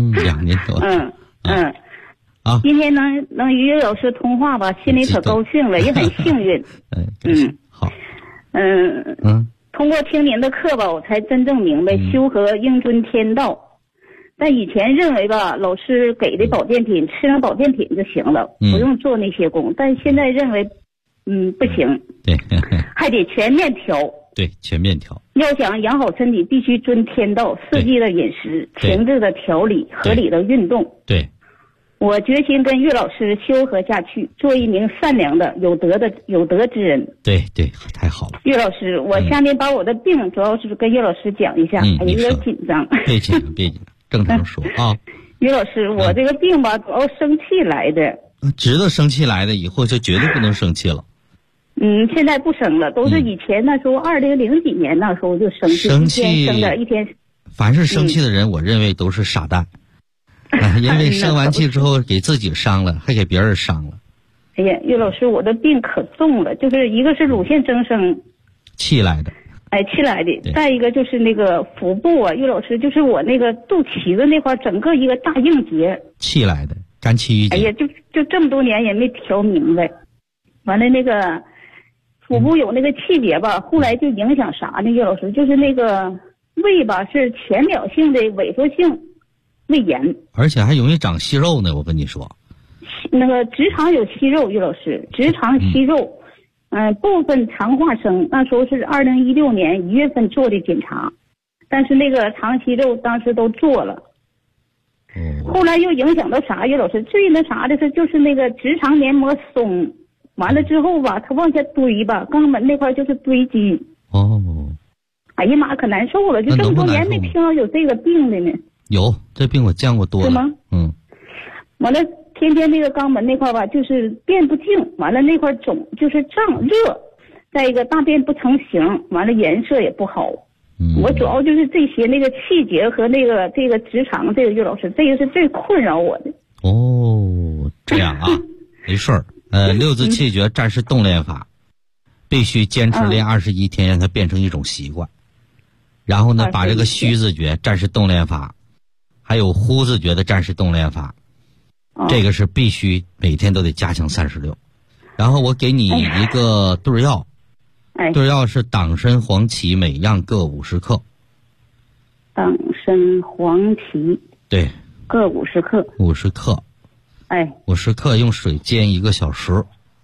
2年多。
今天能与岳老师通话吧，心里可高兴了，也很幸运。
好。
通过听您的课吧，我才真正明白修和应遵天道。但以前认为吧，老师给的保健品吃上保健品就行了，不用做那些功。但现在认为，不行。
对，
还得全面调。
对，全面调。
要想养好身体，必须遵天道，四季的饮食，停滞的调理，合理的运动。
对。
我决心跟岳老师修和下去，做一名善良的、有德之人。
对，太好了。
岳老师，我下面把我的病主要是跟岳老师讲一下，有点紧张。
别紧张，正常说啊。
岳老师，我这个病吧，主要生气来的。
值得生气来的，以后就绝对不能生气了。
现在不生了，都是以前那时候2000几年那时候就生气，
生气
生点一天。
凡是生气的人，我认为都是傻蛋。因为生完气之后给自己伤了，还给别人伤了。
哎呀，岳老师，我的病可重了，就是一个是乳腺增生，
气来的。
气来的。再一个就是那个腹部啊，岳老师，就是我那个肚脐子那块整个一个大硬结。
气来的，肝气郁结。
哎呀，就这么多年也没调明白。完了那个腹部有那个气结吧，后来就影响啥呢？岳老师，就是那个胃吧是浅表性的萎缩性胃炎，
而且还容易长息肉呢。我跟你说，
那个直肠有息肉，岳老师，直肠息肉，部分肠化生。那时候是2016年1月份做的检查，但是那个肠息肉当时都做了。后来又影响到啥？岳老师，最那啥的是就是那个直肠黏膜松，完了之后吧，它往下堆吧，肛门那块就是堆积。哎呀妈，可难受了，就这么多年没听到有这个病的呢。
有这病我见过多了。
是吗？完了，天天那个肛门那块吧，就是便不净，完了那块肿，就是胀热，再一个大便不成形，完了颜色也不好。我主要就是这些那个气结和这个直肠，这个岳老师，这个是最困扰我的。
这样啊，没事儿。6字气绝战士动练法，必须坚持练21天，让它变成一种习惯。然后呢，把这个虚字诀战士动练法，还有呼字诀的战士动练法，这个是必须每天都得加强36。然后我给你一个对药，对药是党参、黄芪每样各50克。
党参、黄芪
对，
各50克。
50克。50克用水煎1个小时。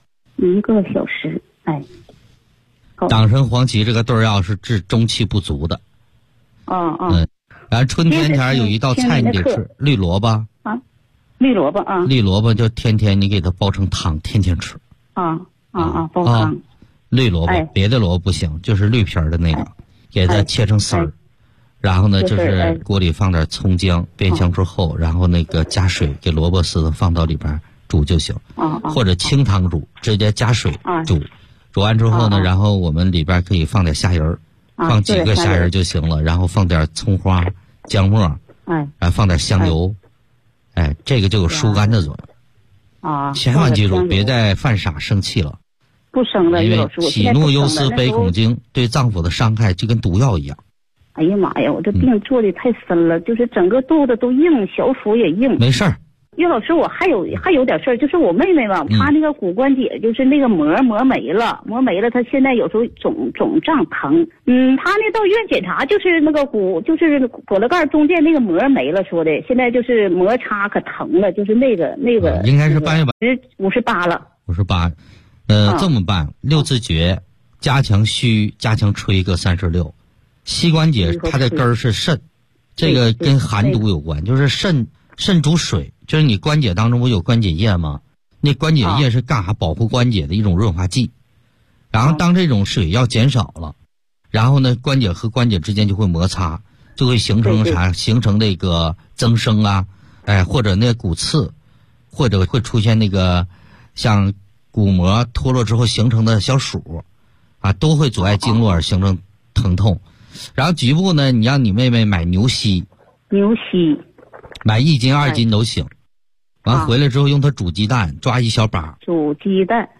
1个小时。
党参、黄芪这个对药是治中气不足的。然后春天前有一道菜你得吃，绿萝卜。
绿萝卜啊。
绿萝卜就天天你给它煲成汤，天天吃。
煲汤。
绿萝卜，别的萝卜不行，就是绿皮儿的那个，给它切成丝儿。然后呢，就是锅里放点葱姜，煸香之后，然后那个加水，给萝卜丝放到里边煮就行。或者清汤煮，直接加水煮。煮完之后呢，然后我们里边可以放点虾仁儿。放几个虾仁就行了，然后放点葱花、姜末，放点香油，这个就有疏肝的作用。千万记住，别再犯傻生气了。
不生了，
因为喜怒忧思悲恐惊对脏腑的伤害就跟毒药一样。
哎呀妈呀，我这病做的太深了，就是整个肚子都硬，小腹也硬。
没事儿。
岳老师，我还有点事儿，就是我妹妹吧，她那个骨关节就是那个膜没了，她现在有时候肿胀疼。她那到医院检查，就是那个就是骨头盖中间那个膜没了，说的现在就是摩擦可疼了，就是那个
应该是半月板
58了。
58，这么办？6字诀，加强虚，加强吹各36。膝关节它的根儿是肾，这个跟寒毒有关，就是肾主水。就是你关节当中不有关节液吗？那关节液是干啥？保护关节的一种润滑剂。然后当这种水要减少了，然后呢，关节和关节之间就会摩擦，就会形成啥？形成那个增生啊，或者那个骨刺，或者会出现那个像骨膜脱落之后形成的小鼠，都会阻碍经络而形成疼痛。然后局部呢，你让你妹妹买牛膝，买1斤2斤都行。完回来之后用它煮鸡蛋，抓1小把。
煮鸡蛋。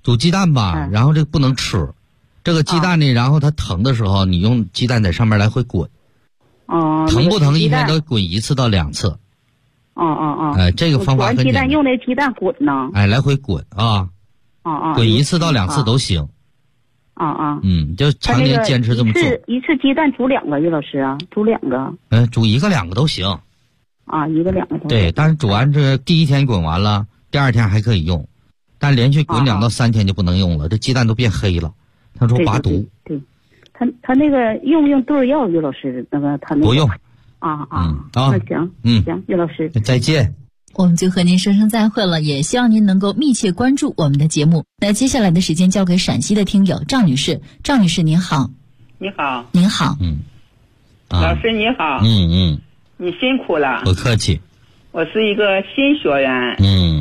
煮鸡蛋吧，然后这个不能吃。这个鸡蛋呢，然后它疼的时候，你用鸡蛋在上面来回滚。疼不疼？一天都滚1次到2次。这个方法很简单。
鸡蛋用那鸡蛋滚呢？
来回滚啊。滚1次到2次都行。就常年坚持这么做。
一次鸡蛋煮2个，于老师啊，煮2个。
煮1个2个都行。
1个2个都行。对，
但是煮完这第一天滚完了，第2天还可以用，但连续滚2到3天就不能用了，这鸡蛋都变黑了，他说拔毒。
对，他那个用不用对儿药？于老师，那个他那个
不用。
那行，行，于老师
再见。
我们就和您说声再会了，也希望您能够密切关注我们的节目。那接下来的时间交给陕西的听友赵女士。赵女士您好。
你好。
您好。
老师你好。你辛苦了。
不客气。
我是一个新学员。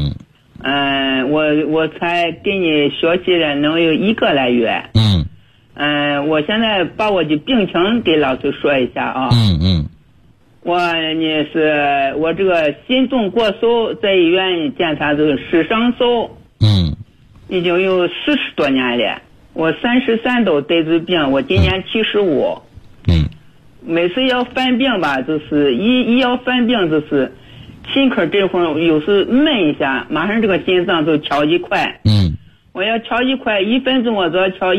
我才跟你学习了能有1个来月。我现在把我的病情给老师说一下啊。我这个心动过瘦，在医院检查这个室上瘦。已经有40多年了。我33都得这病，我今年75。每次要犯病吧，就是一要犯病就是心口这会儿有时闷一下，马上这个心脏就跳一块。我要跳一块，1分钟我就要跳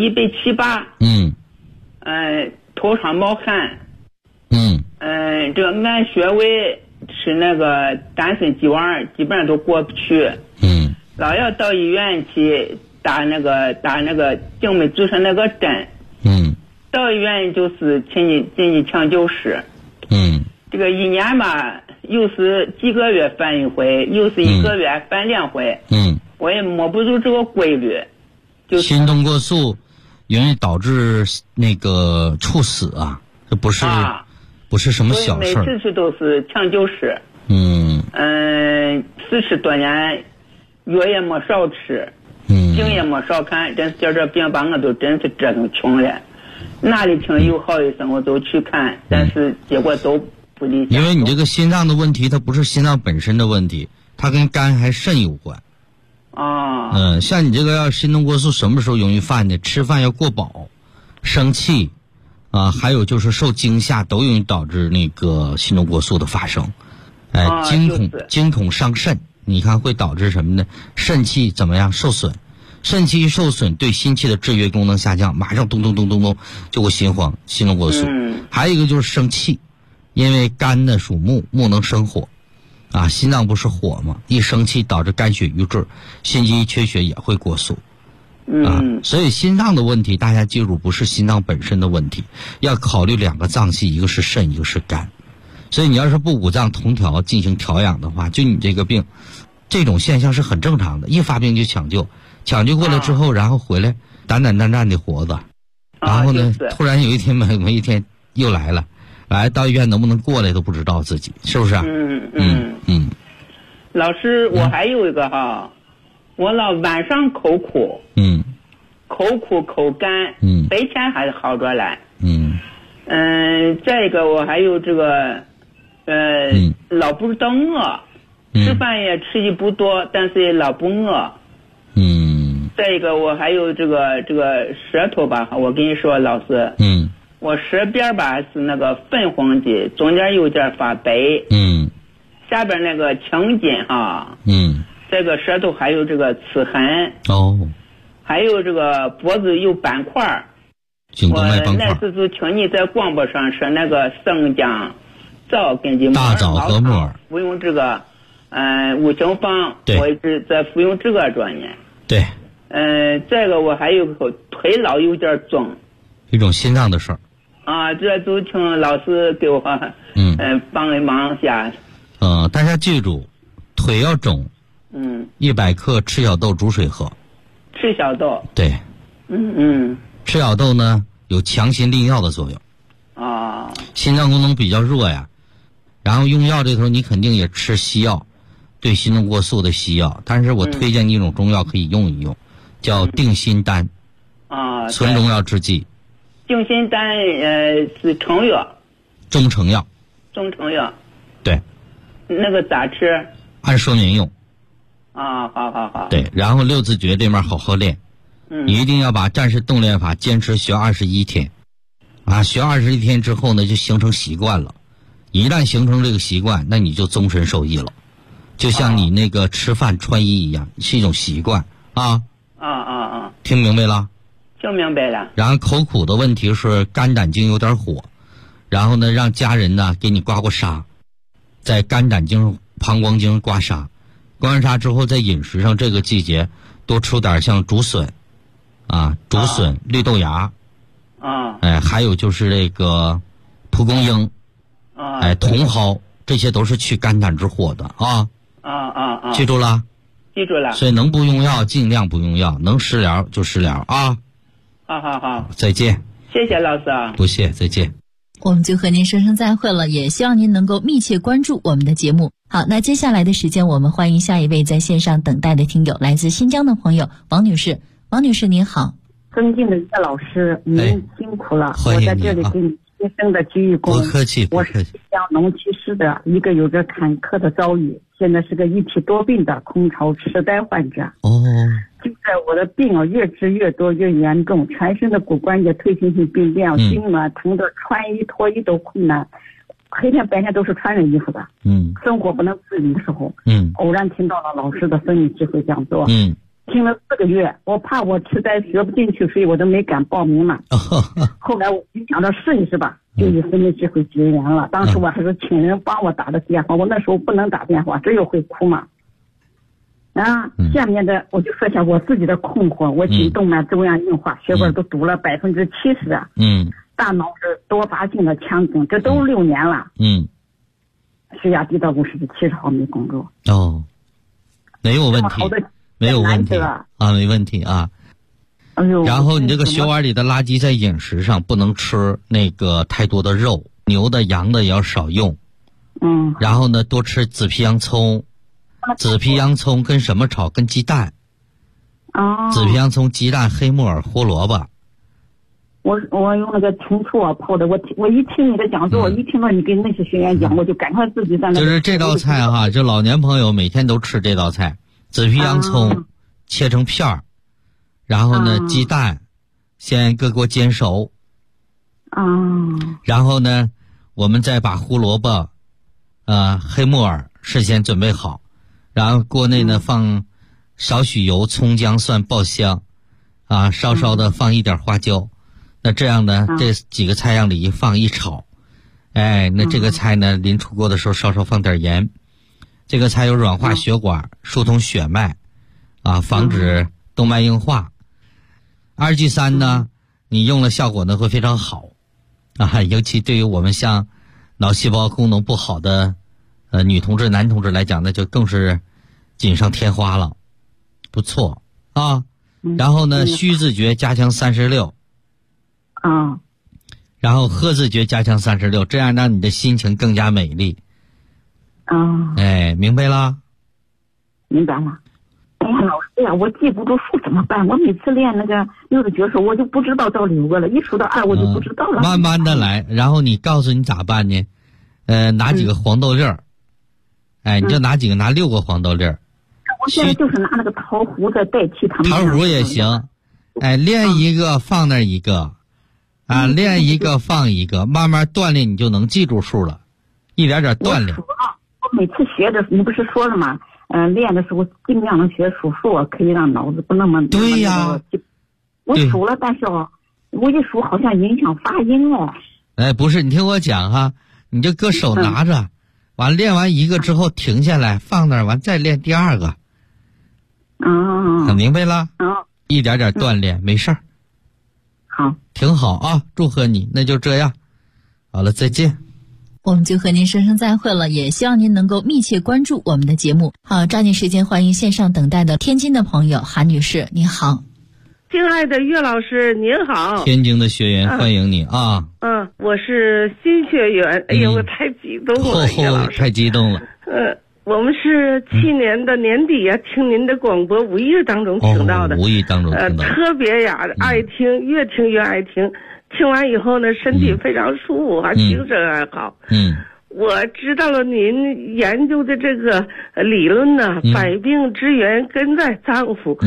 170、180。头上冒汗。这个按穴位吃那个丹参鸡丸，基本上都过不去。老要到医院去打那个静脉注射那个针。到医院就是请你进去抢救室。这个1年吧，又是几个月犯1回，又是1个月犯2回。我也摸不住这个规律。
心动过速容易导致那个猝死啊，这不是什么小事。
每次去都是抢救室。40多年，药也没少吃，病也没少看，真是叫这病把我都真是折腾穷了。哪里听有好医生我都去看，但是结果都不理想。
因为你这个心脏的问题，它不是心脏本身的问题，它跟肝还肾有关。像你这个要心动过速，什么时候容易犯呢？吃饭要过饱，生气还有就是受惊吓，都容易导致那个心动过速的发生。惊恐伤肾，你看会导致什么呢？肾气怎么样受损？肾气一受损，对心气的制约功能下降，马上咚咚咚咚咚就会心慌、心动过速。还有一个就是生气，因为肝呢属木，木能生火心脏不是火嘛，一生气导致肝血瘀滞，心肌缺血也会过速。所以心脏的问题大家记住，不是心脏本身的问题，要考虑2个脏器，一个是肾，一个是肝。所以你要是不5脏同调进行调养的话，就你这个病，这种现象是很正常的。一发病就抢救过来之后，然后回来胆战的活着，然后呢，突然有一天某一天又来了，到医院能不能过来都不知道自己，是不是？
老师，我还有一个我老晚上口苦。口苦口干。白天还好着来。再一个我还有这个老不知道饿，吃饭也吃的不多，但是也老不饿。再一个我还有这个舌头吧，我跟你说老师。我舌边吧是那个粉红的，中间有点发白。下边那个青筋这个舌头还有这个刺痕。还有这个脖子有斑块。我那次就听你在广播上说那个生姜枣跟的
大枣和木耳
服用这个5行方，我一直在服用这个着呢。
对。
这个我还有个腿老有点肿，
一种心脏的事儿。
这就请老师给我帮一忙下。
大家记住，腿要肿，100克赤小豆煮水喝。
赤小豆。
对。赤小豆呢有强心利尿的作用。心脏功能比较弱呀，然后用药这头你肯定也吃西药，对心动过速的西药，但是我推荐你一种中药可以用一用，叫定心丹。存中药之剂。
定心丹是成药。
中成药。对。
那个咋吃？
按说明用。
好。
对，然后6字诀这面好好练。 你一定要把战士动练法坚持学21天，学21天之后呢，就形成习惯了。一旦形成这个习惯，那你就终身受益了。就像你那个吃饭穿衣一样，是一种习惯啊。听明白了？
听明白了。
然后口苦的问题是肝胆经有点火，然后呢，让家人呢给你刮痧，在肝胆经、膀胱经刮痧，刮完痧之后，在饮食上这个季节多吃点像竹笋，绿豆芽，还有就是这个蒲公英，茼蒿，这些都是去肝胆之火的啊。记住了？
记住了。
所以能不用药尽量不用药，能食疗就食疗啊。
好，
再见。
谢谢老师啊。
不谢，再见。
我们就和您说声再会了，也希望您能够密切关注我们的节目。好，那接下来的时间，我们欢迎下一位在线上等待的听友，来自新疆的朋友王女士。王女士您好。
尊敬的叶老师，您辛苦了，
欢迎你
我在这里给你亲身的鞠一躬。
不客气。
我是新疆农区市的一个有着坎坷的遭遇，现在是个一体多病的空巢痴呆患者。就在我的病越治越多越严重，全身的骨关节退行性病变，筋膜疼得穿衣脱衣都困难，黑天白天都是穿着衣服的。生活不能自理的时候，偶然听到了老师的生命智慧讲座，听了4个月，我怕我痴呆学不进去，所以我都没敢报名嘛。后来我就想着试一试吧，就以生命智慧结缘了。当时我还是请人帮我打的电话，我那时候不能打电话，只有会哭嘛。下面的我就说一下我自己的困惑，我颈动脉粥样硬化，血管都堵了70%啊。大脑是多发性的腔梗，这都6年了。血压低到50/70毫米汞柱。
没有问题。没有问题没问题啊。然后你这个血管里的垃圾在饮食上不能吃那个太多的肉，牛的羊的也要少用。然后呢，多吃紫皮洋葱。紫皮洋葱跟什么炒？跟鸡蛋。紫皮洋葱、鸡蛋、黑木耳、胡萝卜。
我用那个青醋泡的。我一听你的讲座，一听到你跟那些学员讲，我就赶快自己在那。
就是这道菜哈，就老年朋友每天都吃这道菜。紫皮洋葱切成片儿，然后呢，鸡蛋先给我煎熟。然后呢，我们再把胡萝卜、黑木耳事先准备好，然后锅内呢放少许油、葱姜蒜爆香，稍稍的放一点花椒。那这样呢，这几个菜样里一放一炒，那这个菜呢临出锅的时候稍稍放点盐。这个菜有软化血管、疏通血脉，防止动脉硬化。2G3呢，你用了效果呢会非常好，尤其对于我们像脑细胞功能不好的女同志、男同志来讲，那就更是锦上添花了，不错啊。然后呢，虚字诀加强36，然后喝字诀加强36，这样让你的心情更加美丽。明白了。
明白了。哎呀，老师呀，我记不住数怎么办？我每次练那个6字诀时，我就不知道到9个了，一数到2我就不知道了。
慢慢的来，然后你告诉你咋办呢？拿几个黄豆粒儿，你就拿几个，拿6个黄豆粒儿。
我现在就是拿那个桃核在代替他们。
桃核也行，练一个放那一个，练一个放一个，慢慢锻炼你就能记住数了，一点点锻炼。
我每次学的，你不是说了吗？练的时候尽量能学数数，可以让脑子不那么。
对呀。
我数了，但是我一数好像影响发音了。
不是，你听我讲哈，你就搁手拿着，完练完一个之后停下来，放那儿，完再练第2个。明白了？一点点锻炼，没事儿。
好，
挺好啊，祝贺你。那就这样，好了，再见。
我们就和您说声再会了，也希望您能够密切关注我们的节目。好，抓紧时间欢迎线上等待的天津的朋友韩女士，你好。
亲爱的岳老师您好。
天津的学员欢迎你啊。
我是新学员。哎呀，我太激动了，岳老师。
太激动了。
我们是去年的年底听您的广播，无意当中听到的。
无意当中听到。
特别爱听，越听越爱听。听完以后呢，身体非常舒服，精神还好。我知道了您研究的这个理论呢，百病之源根在脏腑。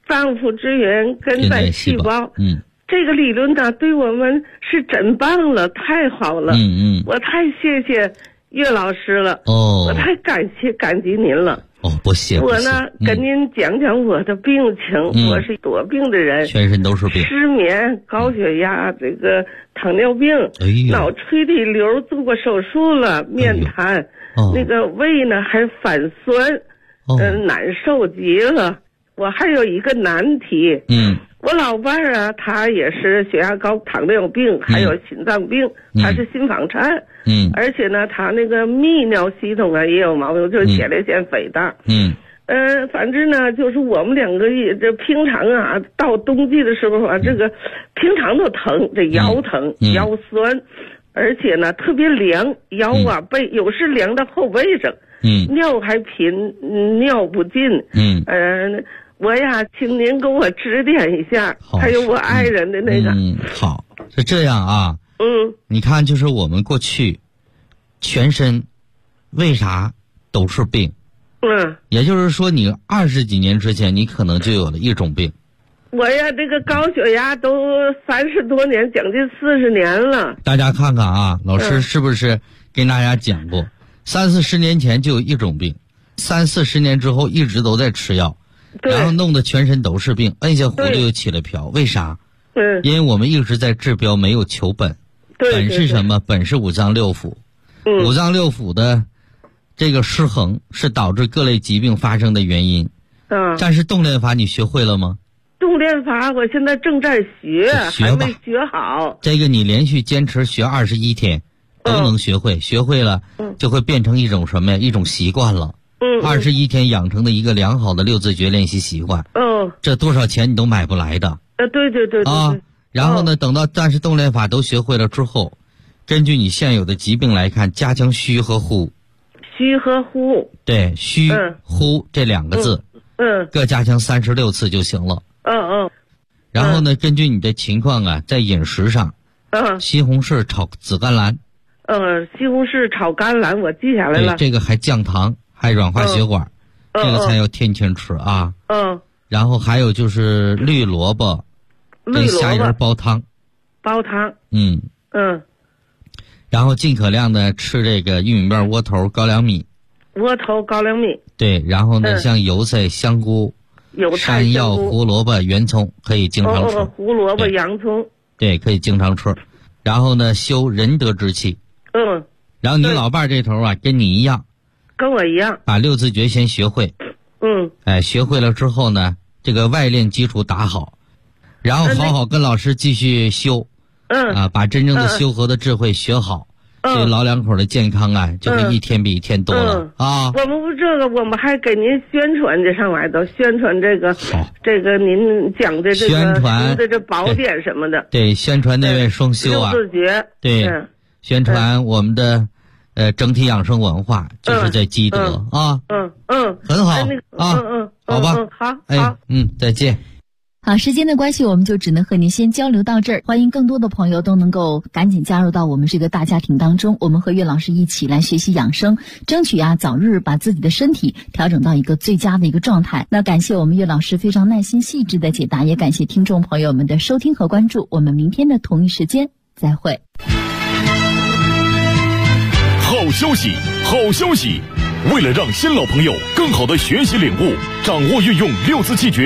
脏腑之源根在细胞。这个理论呢，对我们是真棒了，太好了。我太谢谢岳老师了。我太感激您了。
不谢。
我呢，跟您讲讲我的病情。我是多病的人，
全身都是病，
失眠、高血压，这个糖尿病，脑垂体瘤做过手术了，面瘫，那个胃呢还反酸，难受极了。我还有一个难题。我老伴儿啊，他也是血压高、糖尿病，还有心脏病，他是心房颤。而且呢，他那个泌尿系统啊也有毛病，就是前列腺肥大。反正呢，就是我们两个也这平常啊，到冬季的时候啊，这个平常都疼，这腰疼、腰酸，而且呢特别凉，腰啊背有时凉到后背上。尿还频，尿不尽。我呀，请您给我指点一下，还有我爱人的那个。
好，是这样啊。你看，就是我们过去全身为啥都是病？也就是说，你20几年之前，你可能就有了一种病。
我呀，这个高血压都30多年，将近40年了。
大家看看啊，老师是不是跟大家讲过，30、40年前就有一种病，30、40年之后一直都在吃药。然后弄得全身都是病，摁下葫芦又起了瓢。为啥？因为我们一直在治标，没有求本。本是什么？本是五脏六腑。五脏六腑的这个失衡是导致各类疾病发生的原因。但是动练法你学会了吗？
动练法我现在正在学，还没学好。
这个你连续坚持学21天都能学会，学会了就会变成一种什么呀？一种习惯了。21天养成的一个良好的6字诀练习习惯。这多少钱你都买不来的。
对
啊。然后呢，等到但是动练法都学会了之后，根据你现有的疾病来看，加强虚和呼。
虚和呼。
对，虚、呼这2个字，各加强36次就行了。然后呢，根据你的情况啊，在饮食上，西红柿炒紫甘蓝。
西红柿炒甘蓝我记下来了。
对，这个还降糖。还软化血管，这个才要天天吃啊。然后还有就是绿萝卜，跟虾仁煲汤。
煲汤。
然后尽可量的吃这个玉米面、窝头、高粱米。
窝头、高粱米。
对，然后呢，像油菜、香菇、山药、胡萝卜、圆葱可以经常吃。
胡萝卜、洋葱。
对，可以经常吃。然后呢，修仁德之气。然后你老伴这头啊，跟你一样。
跟我一样，
把6字诀先学会。学会了之后呢，这个外练基础打好，然后好好跟老师继续修。把真正的修和的智慧学好，这老两口的健康啊，就会一天比一天多了啊。
我们不这个，我们还给您宣传这上来的，宣传这个您讲的这个
宣传
的这宝典什么的。
对，宣传那位双修啊。
6字诀。
对，宣传我们的。整体养生文化就是在积德啊。很好啊。好吧。
好。
再见。
好，时间的关系，我们就只能和您先交流到这儿。欢迎更多的朋友都能够赶紧加入到我们这个大家庭当中，我们和岳老师一起来学习养生，争取早日把自己的身体调整到一个最佳的一个状态。那感谢我们岳老师非常耐心细致的解答，也感谢听众朋友们的收听和关注。我们明天的同一时间再会。
好消息，好消息！为了让新老朋友更好的学习领悟、掌握运用6字气诀